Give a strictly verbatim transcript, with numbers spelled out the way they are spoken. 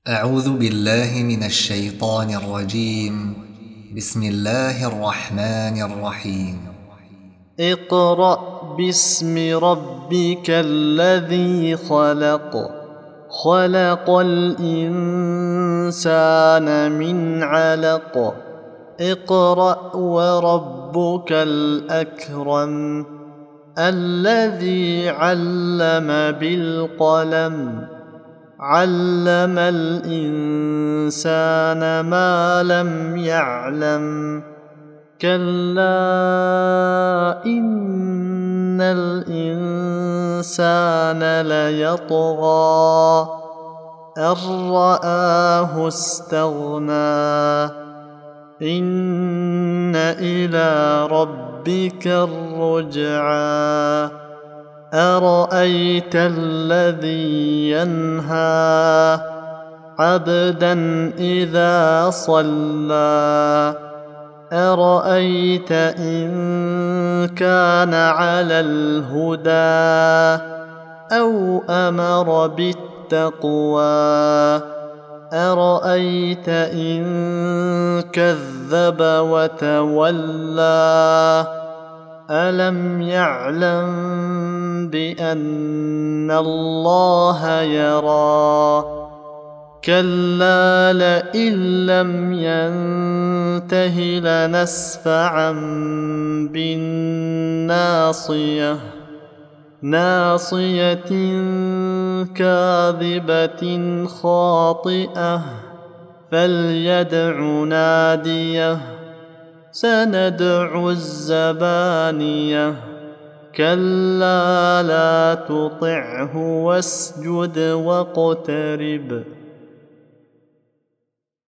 أعوذ بالله من الشيطان الرجيم. بسم الله الرحمن الرحيم. اقرأ باسم ربك الذي خلق خلق الإنسان من علق اقرأ وربك الأكرم الذي علم بالقلم علم الإنسان ما لم يعلم كلا إن الإنسان ليطغى أن رآه استغنى إن إلى ربك الرجعى أرأيت الذي ينهى عبدا إذا صلى أرأيت إن كان على الهدى أو أمر بالتقوى أرأيت إن كذب وتولى ألم يعلم بأن الله يرى كلا لئن لم ينته لنسفعا بالناصية ناصية كاذبة خاطئة فليدع ناديه سندع الزبانية كلا لا تطعه واسجد واقترب